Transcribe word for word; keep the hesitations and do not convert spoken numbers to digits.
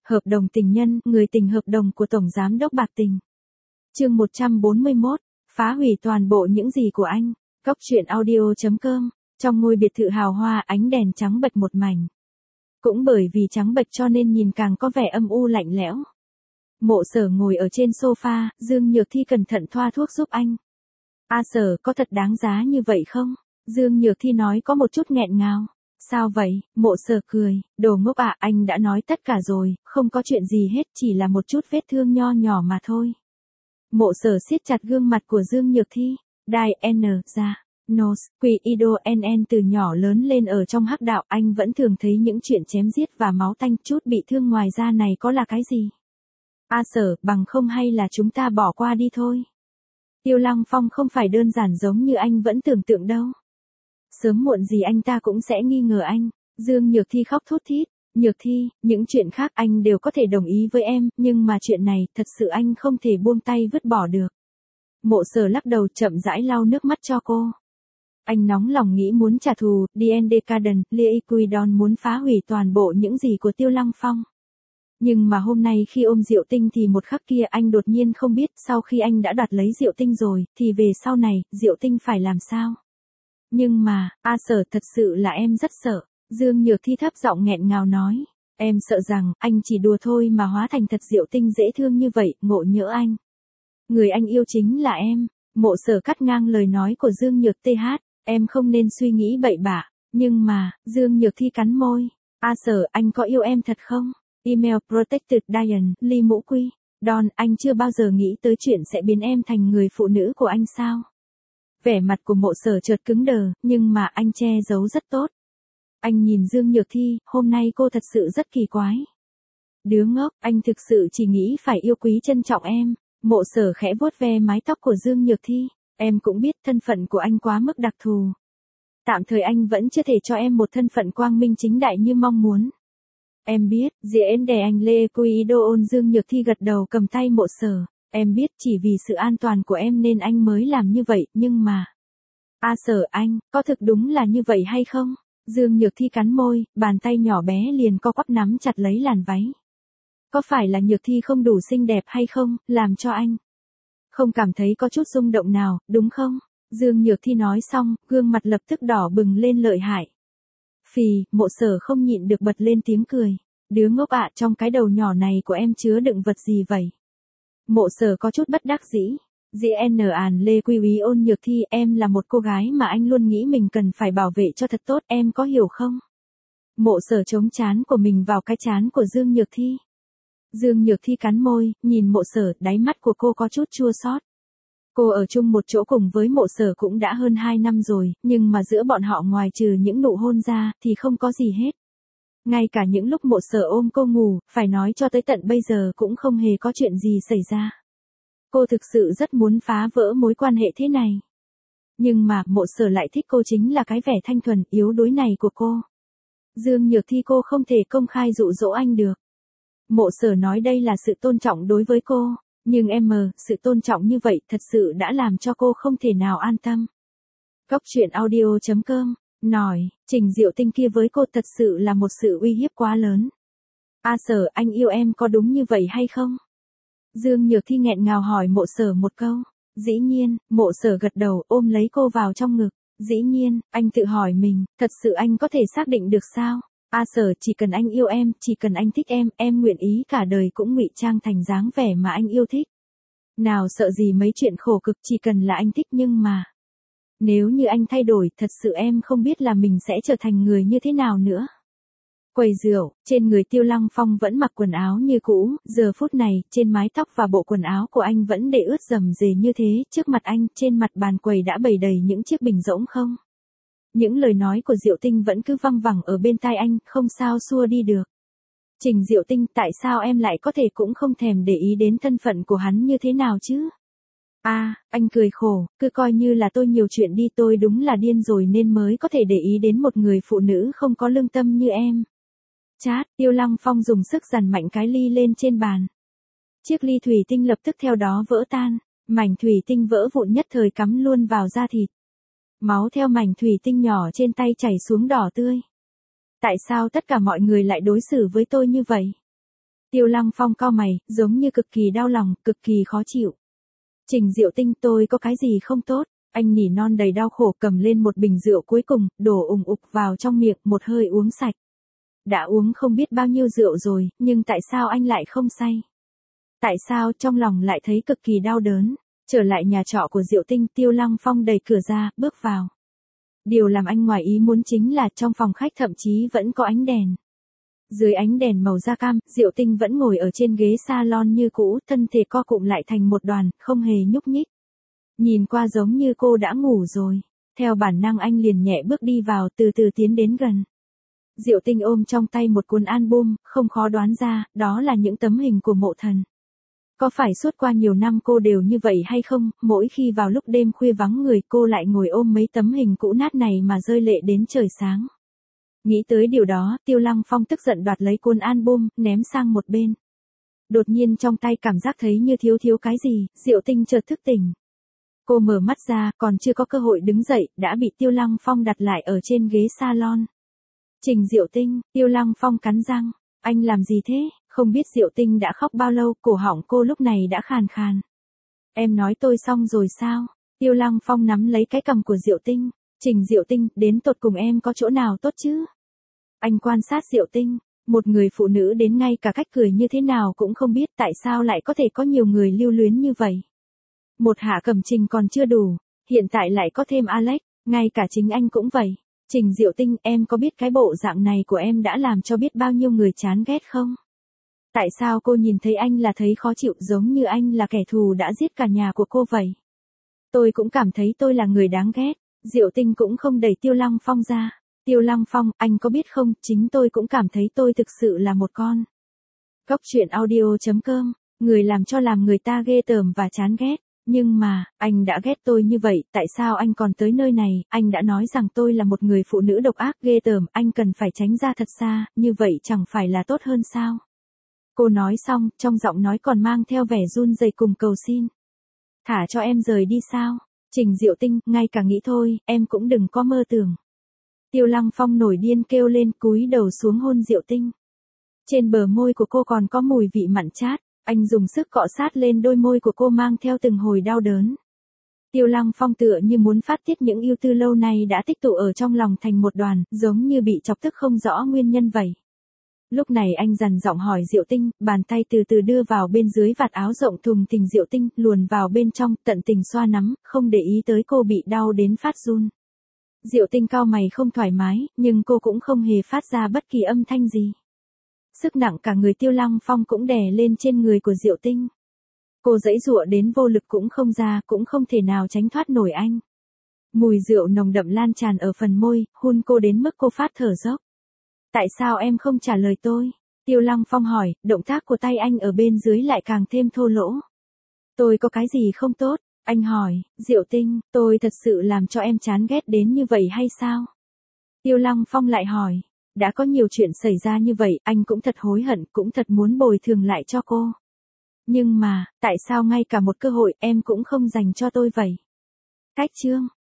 Hợp đồng tình nhân, người tình hợp đồng của Tổng Giám đốc Bạc Tình. Chương một trăm bốn mươi mốt, phá hủy toàn bộ những gì của anh. Cóc truyện audio chấm com, trong ngôi biệt thự hào hoa ánh đèn trắng bệch một mảnh. Cũng bởi vì trắng bệch cho nên nhìn càng có vẻ âm u lạnh lẽo. Mộ Sở ngồi ở trên sofa, Dương Nhược Thi cẩn thận thoa thuốc giúp anh. A Sở, có thật đáng giá như vậy không? Dương Nhược Thi nói có một chút nghẹn ngào. Sao vậy? Mộ Sở cười, đồ ngốc ạ, anh đã nói tất cả rồi, không có chuyện gì hết, chỉ là một chút vết thương nho nhỏ mà thôi. Mộ Sở siết chặt gương mặt của Dương Nhược Thi. Đai N ra. Nos, Quỷ Ido N N từ nhỏ lớn lên ở trong hắc đạo, anh vẫn thường thấy những chuyện chém giết và máu tanh, chút bị thương ngoài ra này có là cái gì? A Sở, bằng không hay là chúng ta bỏ qua đi thôi. Tiêu Lăng Phong không phải đơn giản giống như anh vẫn tưởng tượng đâu. Sớm muộn gì anh ta cũng sẽ nghi ngờ anh. Dương Nhược Thi khóc thút thít. Nhược Thi, những chuyện khác anh đều có thể đồng ý với em, nhưng mà chuyện này, thật sự anh không thể buông tay vứt bỏ được. Mộ Sở lắc đầu chậm rãi lau nước mắt cho cô. Anh nóng lòng nghĩ muốn trả thù, đê en Decadent, Liquidon muốn phá hủy toàn bộ những gì của Tiêu Lăng Phong. Nhưng mà hôm nay khi ôm Diệu Tinh thì một khắc kia anh đột nhiên không biết, sau khi anh đã đoạt lấy Diệu Tinh rồi, thì về sau này, Diệu Tinh phải làm sao? Nhưng mà, A Sở, thật sự là em rất sợ. Dương Nhược Thi thấp giọng nghẹn ngào nói. Em sợ rằng, anh chỉ đùa thôi mà hóa thành thật Diệu Tinh dễ thương như vậy, ngộ nhỡ anh. Người anh yêu chính là em. Mộ Sở cắt ngang lời nói của Dương Nhược Th. Em không nên suy nghĩ bậy bạ. Nhưng mà, Dương Nhược Thi cắn môi. A Sở, anh có yêu em thật không? Email Protected Diane, Ly Mũ Quy. Don, anh chưa bao giờ nghĩ tới chuyện sẽ biến em thành người phụ nữ của anh sao? Vẻ mặt của Mộ Sở chợt cứng đờ, nhưng mà anh che giấu rất tốt. Anh nhìn Dương Nhược Thi, hôm nay cô thật sự rất kỳ quái. Đứa ngốc, anh thực sự chỉ nghĩ phải yêu quý trân trọng em. Mộ Sở khẽ vuốt ve mái tóc của Dương Nhược Thi. Em cũng biết thân phận của anh quá mức đặc thù. Tạm thời anh vẫn chưa thể cho em một thân phận quang minh chính đại như mong muốn. Em biết, diễn đề anh Lê Quy Đô ôn. Dương Nhược Thi gật đầu cầm tay Mộ Sở. Em biết chỉ vì sự an toàn của em nên anh mới làm như vậy, nhưng mà... A Sở anh, có thực đúng là như vậy hay không? Dương Nhược Thi cắn môi, bàn tay nhỏ bé liền co quắp nắm chặt lấy làn váy. Có phải là Nhược Thi không đủ xinh đẹp hay không, làm cho anh không cảm thấy có chút rung động nào, đúng không? Dương Nhược Thi nói xong, gương mặt lập tức đỏ bừng lên lợi hại. Phì, Mộ Sở không nhịn được bật lên tiếng cười. Đứa ngốc ạ, trong cái đầu nhỏ này của em chứa đựng vật gì vậy? Mộ Sở có chút bất đắc dĩ. Dĩ N Ản Lê Quy Úy ôn. Nhược Thi, em là một cô gái mà anh luôn nghĩ mình cần phải bảo vệ cho thật tốt, em có hiểu không? Mộ Sở chống trán của mình vào cái trán của Dương Nhược Thi. Dương Nhược Thi cắn môi, nhìn Mộ Sở, đáy mắt của cô có chút chua xót. Cô ở chung một chỗ cùng với Mộ Sở cũng đã hơn hai năm rồi, nhưng mà giữa bọn họ ngoài trừ những nụ hôn ra, thì không có gì hết. Ngay cả những lúc Mộ Sở ôm cô ngủ, phải nói cho tới tận bây giờ cũng không hề có chuyện gì xảy ra. Cô thực sự rất muốn phá vỡ mối quan hệ thế này. Nhưng mà, Mộ Sở lại thích cô chính là cái vẻ thanh thuần, yếu đuối này của cô. Dương Nhược Thi cô không thể công khai dụ dỗ anh được. Mộ Sở nói đây là sự tôn trọng đối với cô. Nhưng em mờ, sự tôn trọng như vậy thật sự đã làm cho cô không thể nào an tâm. Cóc truyện audio chấm com, nói, Trình Diệu Tinh kia với cô thật sự là một sự uy hiếp quá lớn. A Sở, anh yêu em có đúng như vậy hay không? Dương Nhược Thi nghẹn ngào hỏi Mộ Sở một câu. Dĩ nhiên, Mộ Sở gật đầu ôm lấy cô vào trong ngực. Dĩ nhiên, anh tự hỏi mình, thật sự anh có thể xác định được sao? A Sở, chỉ cần anh yêu em, chỉ cần anh thích em, em nguyện ý cả đời cũng ngụy trang thành dáng vẻ mà anh yêu thích. Nào sợ gì mấy chuyện khổ cực, chỉ cần là anh thích. Nhưng mà, nếu như anh thay đổi, thật sự em không biết là mình sẽ trở thành người như thế nào nữa. Quầy rượu, trên người Tiêu Lăng Phong vẫn mặc quần áo như cũ, giờ phút này, trên mái tóc và bộ quần áo của anh vẫn để ướt rầm rề như thế, trước mặt anh, trên mặt bàn quầy đã bày đầy những chiếc bình rỗng không. Những lời nói của Diệu Tinh vẫn cứ văng vẳng ở bên tai anh, không sao xua đi được. Trình Diệu Tinh, tại sao em lại có thể cũng không thèm để ý đến thân phận của hắn như thế nào chứ? A, à, anh cười khổ, cứ coi như là tôi nhiều chuyện đi, tôi đúng là điên rồi nên mới có thể để ý đến một người phụ nữ không có lương tâm như em. Chát, Tiêu Lăng Phong dùng sức giằn mạnh cái ly lên trên bàn. Chiếc ly thủy tinh lập tức theo đó vỡ tan, mảnh thủy tinh vỡ vụn nhất thời cắm luôn vào da thịt. Máu theo mảnh thủy tinh nhỏ trên tay chảy xuống đỏ tươi. Tại sao tất cả mọi người lại đối xử với tôi như vậy? Tiêu Lăng Phong cau mày, giống như cực kỳ đau lòng, cực kỳ khó chịu. Trình Diệu Tinh, tôi có cái gì không tốt? Anh nỉ non đầy đau khổ, cầm lên một bình rượu cuối cùng, đổ ùng ục vào trong miệng, một hơi uống sạch. Đã uống không biết bao nhiêu rượu rồi, nhưng tại sao anh lại không say? Tại sao trong lòng lại thấy cực kỳ đau đớn? Trở lại nhà trọ của Diệu Tinh, Tiêu Lăng Phong đẩy cửa ra, bước vào. Điều làm anh ngoài ý muốn chính là trong phòng khách thậm chí vẫn có ánh đèn. Dưới ánh đèn màu da cam, Diệu Tinh vẫn ngồi ở trên ghế salon như cũ, thân thể co cụm lại thành một đoàn, không hề nhúc nhích. Nhìn qua giống như cô đã ngủ rồi. Theo bản năng anh liền nhẹ bước đi vào, từ từ tiến đến gần. Diệu Tinh ôm trong tay một cuốn album, không khó đoán ra, đó là những tấm hình của mộ thần. Có phải suốt qua nhiều năm cô đều như vậy hay không, mỗi khi vào lúc đêm khuya vắng người cô lại ngồi ôm mấy tấm hình cũ nát này mà rơi lệ đến trời sáng. Nghĩ tới điều đó, Tiêu Lăng Phong tức giận đoạt lấy cuốn album, ném sang một bên. Đột nhiên trong tay cảm giác thấy như thiếu thiếu cái gì, Diệu Tinh chợt thức tỉnh. Cô mở mắt ra, còn chưa có cơ hội đứng dậy, đã bị Tiêu Lăng Phong đặt lại ở trên ghế salon. Trình Diệu Tinh, Tiêu Lăng Phong cắn răng, anh làm gì thế? Không biết Diệu Tinh đã khóc bao lâu, cổ họng cô lúc này đã khàn khàn. Em nói tôi xong rồi sao? Tiêu Lăng Phong nắm lấy cái cằm của Diệu Tinh. Trình Diệu Tinh, đến tột cùng em có chỗ nào tốt chứ? Anh quan sát Diệu Tinh, một người phụ nữ đến ngay cả cách cười như thế nào cũng không biết, tại sao lại có thể có nhiều người lưu luyến như vậy. Một Hạ Cẩm Trình còn chưa đủ, hiện tại lại có thêm Alex, ngay cả chính anh cũng vậy. Trình Diệu Tinh, em có biết cái bộ dạng này của em đã làm cho biết bao nhiêu người chán ghét không? Tại sao cô nhìn thấy anh là thấy khó chịu, giống như anh là kẻ thù đã giết cả nhà của cô vậy? Tôi cũng cảm thấy tôi là người đáng ghét. Diệu Tinh cũng không đẩy Tiêu Lăng Phong ra. Tiêu Lăng Phong, anh có biết không, chính tôi cũng cảm thấy tôi thực sự là một con. Góc truyện audio chấm com, người làm cho làm người ta ghê tởm và chán ghét. Nhưng mà, anh đã ghét tôi như vậy, tại sao anh còn tới nơi này? Anh đã nói rằng tôi là một người phụ nữ độc ác ghê tởm, anh cần phải tránh ra thật xa, như vậy chẳng phải là tốt hơn sao? Cô nói xong, trong giọng nói còn mang theo vẻ run rẩy cùng cầu xin. Thả cho em rời đi sao? Trình Diệu Tinh, ngay cả nghĩ thôi, em cũng đừng có mơ tưởng. Tiêu Lăng Phong nổi điên kêu lên, cúi đầu xuống hôn Diệu Tinh. Trên bờ môi của cô còn có mùi vị mặn chát, anh dùng sức cọ sát lên đôi môi của cô mang theo từng hồi đau đớn. Tiêu Lăng Phong tựa như muốn phát tiết những ưu tư lâu nay đã tích tụ ở trong lòng thành một đoàn, giống như bị chọc tức không rõ nguyên nhân vậy. Lúc này anh dằn giọng hỏi Diệu Tinh, bàn tay từ từ đưa vào bên dưới vạt áo rộng thùng thình Diệu Tinh, luồn vào bên trong, tận tình xoa nắm, không để ý tới cô bị đau đến phát run. Diệu Tinh cau mày không thoải mái, nhưng cô cũng không hề phát ra bất kỳ âm thanh gì. Sức nặng cả người Tiêu Lăng Phong cũng đè lên trên người của Diệu Tinh. Cô giãy giụa đến vô lực cũng không ra, cũng không thể nào tránh thoát nổi anh. Mùi rượu nồng đậm lan tràn ở phần môi, hun cô đến mức cô phát thở dốc. Tại sao em không trả lời tôi? Tiêu Lăng Phong hỏi, động tác của tay anh ở bên dưới lại càng thêm thô lỗ. Tôi có cái gì không tốt? Anh hỏi, Diệu Tinh, tôi thật sự làm cho em chán ghét đến như vậy hay sao? Tiêu Lăng Phong lại hỏi, đã có nhiều chuyện xảy ra như vậy, anh cũng thật hối hận, cũng thật muốn bồi thường lại cho cô. Nhưng mà, tại sao ngay cả một cơ hội em cũng không dành cho tôi vậy? Cách chương.